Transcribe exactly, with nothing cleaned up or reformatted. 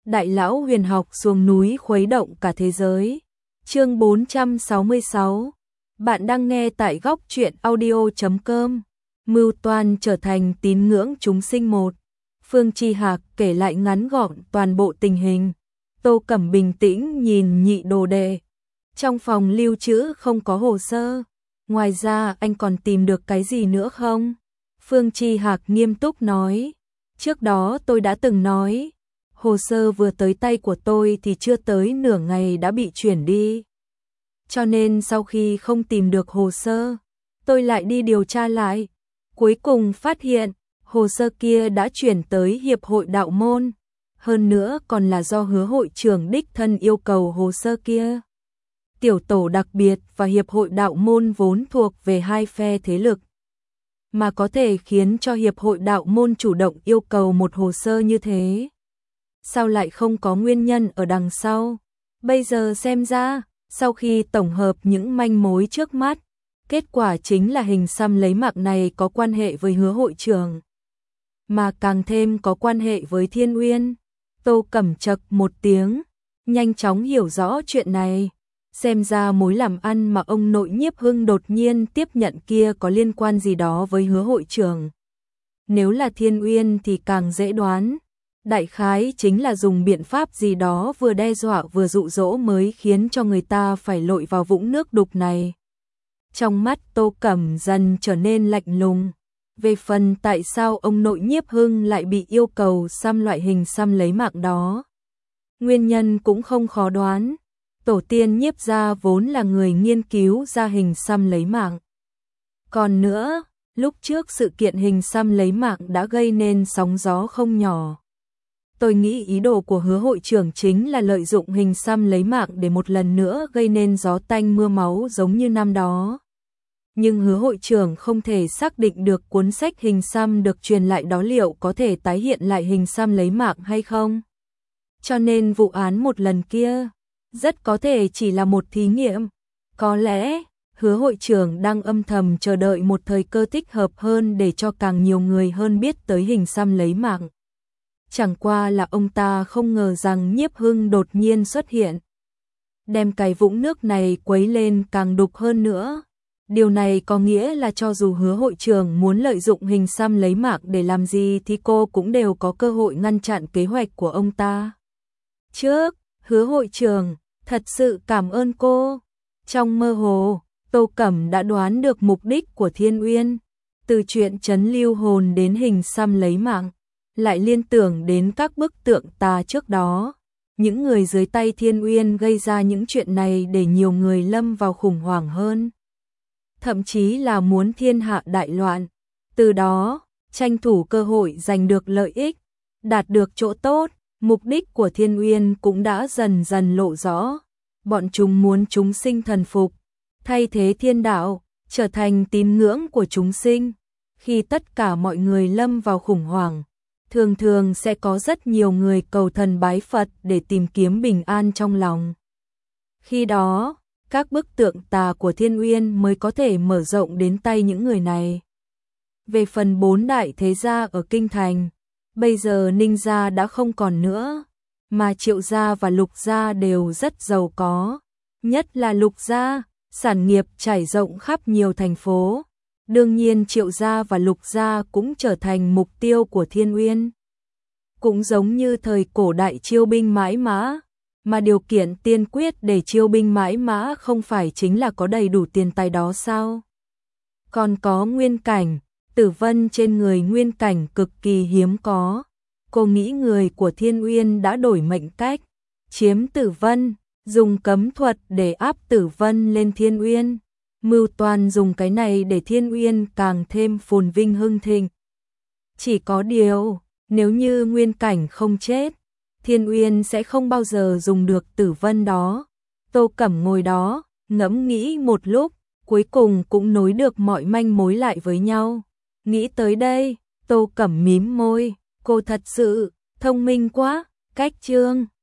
Đại lão huyền học xuống núi khuấy động cả thế giới. Chương bốn trăm sáu mươi sáu. Bạn đang nghe tại góc truyện audio chấm com. Mưu toan trở thành tín ngưỡng chúng sinh một. Phương Chi Hạc kể lại ngắn gọn toàn bộ tình hình. Tô Cẩm bình tĩnh nhìn nhị đồ đệ. Trong phòng lưu trữ không có hồ sơ. Ngoài ra anh còn tìm được cái gì nữa không? Phương Chi Hạc nghiêm túc nói. Trước đó tôi đã từng nói. Hồ sơ vừa tới tay của tôi thì chưa tới nửa ngày đã bị chuyển đi. Cho nên sau khi không tìm được hồ sơ, tôi lại đi điều tra lại. Cuối cùng phát hiện, hồ sơ kia đã chuyển tới Hiệp hội Đạo Môn. Hơn nữa còn là do Hứa hội trưởng đích thân yêu cầu hồ sơ kia. Tiểu tổ đặc biệt và Hiệp hội Đạo Môn vốn thuộc về hai phe thế lực. Mà có thể khiến cho Hiệp hội Đạo Môn chủ động yêu cầu một hồ sơ như thế. Sao lại không có nguyên nhân ở đằng sau? Bây giờ xem ra, sau khi tổng hợp những manh mối trước mắt, kết quả chính là hình xăm lấy mạng này có quan hệ với Hứa hội trưởng, mà càng thêm có quan hệ với Thiên Uyên. Tô Cẩm chậc một tiếng, nhanh chóng hiểu rõ chuyện này. Xem ra mối làm ăn mà ông nội Nhiếp Hưng đột nhiên tiếp nhận kia có liên quan gì đó với Hứa hội trưởng. Nếu là Thiên Uyên thì càng dễ đoán. Đại khái chính là dùng biện pháp gì đó vừa đe dọa vừa dụ dỗ mới khiến cho người ta phải lội vào vũng nước đục này. Trong mắt Tô Cẩm dần trở nên lạnh lùng. Về phần tại sao ông nội Nhiếp Hưng lại bị yêu cầu xăm loại hình xăm lấy mạng đó, nguyên nhân cũng không khó đoán. Tổ tiên Nhiếp gia vốn là người nghiên cứu ra hình xăm lấy mạng. Còn nữa, lúc trước sự kiện hình xăm lấy mạng đã gây nên sóng gió không nhỏ. Tôi nghĩ ý đồ của Hứa hội trưởng chính là lợi dụng hình xăm lấy mạng để một lần nữa gây nên gió tanh mưa máu giống như năm đó. Nhưng Hứa hội trưởng không thể xác định được cuốn sách hình xăm được truyền lại đó liệu có thể tái hiện lại hình xăm lấy mạng hay không. Cho nên vụ án một lần kia, rất có thể chỉ là một thí nghiệm. Có lẽ, Hứa hội trưởng đang âm thầm chờ đợi một thời cơ thích hợp hơn để cho càng nhiều người hơn biết tới hình xăm lấy mạng. Chẳng qua là ông ta không ngờ rằng Nhiếp Hưng đột nhiên xuất hiện, đem cái vũng nước này quấy lên càng đục hơn nữa. Điều này có nghĩa là cho dù Hứa hội trưởng muốn lợi dụng hình xăm lấy mạng để làm gì thì cô cũng đều có cơ hội ngăn chặn kế hoạch của ông ta. Trước, Hứa hội trưởng, thật sự cảm ơn cô. Trong mơ hồ, Tô Cẩm đã đoán được mục đích của Thiên Uyên. Từ chuyện trấn lưu hồn đến hình xăm lấy mạng, lại liên tưởng đến các bức tượng tà trước đó. Những người dưới tay Thiên Uyên gây ra những chuyện này để nhiều người lâm vào khủng hoảng hơn. Thậm chí là muốn thiên hạ đại loạn. Từ đó, tranh thủ cơ hội giành được lợi ích, đạt được chỗ tốt. Mục đích của Thiên Uyên cũng đã dần dần lộ rõ. Bọn chúng muốn chúng sinh thần phục, thay thế thiên đạo, trở thành tín ngưỡng của chúng sinh. Khi tất cả mọi người lâm vào khủng hoảng, thường thường sẽ có rất nhiều người cầu thần bái Phật để tìm kiếm bình an trong lòng. Khi đó, các bức tượng tà của Thiên Uyên mới có thể mở rộng đến tay những người này. Về phần bốn đại thế gia ở Kinh Thành, bây giờ Ninh gia đã không còn nữa, mà Triệu gia và Lục gia đều rất giàu có. Nhất là Lục gia, sản nghiệp trải rộng khắp nhiều thành phố. Đương nhiên Triệu gia và Lục gia cũng trở thành mục tiêu của Thiên Uyên. Cũng giống như thời cổ đại chiêu binh mãi mã, mà điều kiện tiên quyết để chiêu binh mãi mã không phải chính là có đầy đủ tiền tài đó sao? Còn có nguyên cảnh, tử vân trên người nguyên cảnh cực kỳ hiếm có. Cô nghĩ người của Thiên Uyên đã đổi mệnh cách, chiếm tử vân, dùng cấm thuật để áp tử vân lên Thiên Uyên. Mưu toan dùng cái này để Thiên Uyên càng thêm phồn vinh hưng thịnh. Chỉ có điều, nếu như nguyên cảnh không chết, Thiên Uyên sẽ không bao giờ dùng được tử vân đó. Tô Cẩm ngồi đó, ngẫm nghĩ một lúc, cuối cùng cũng nối được mọi manh mối lại với nhau. Nghĩ tới đây, Tô Cẩm mím môi, cô thật sự thông minh quá. Cách chương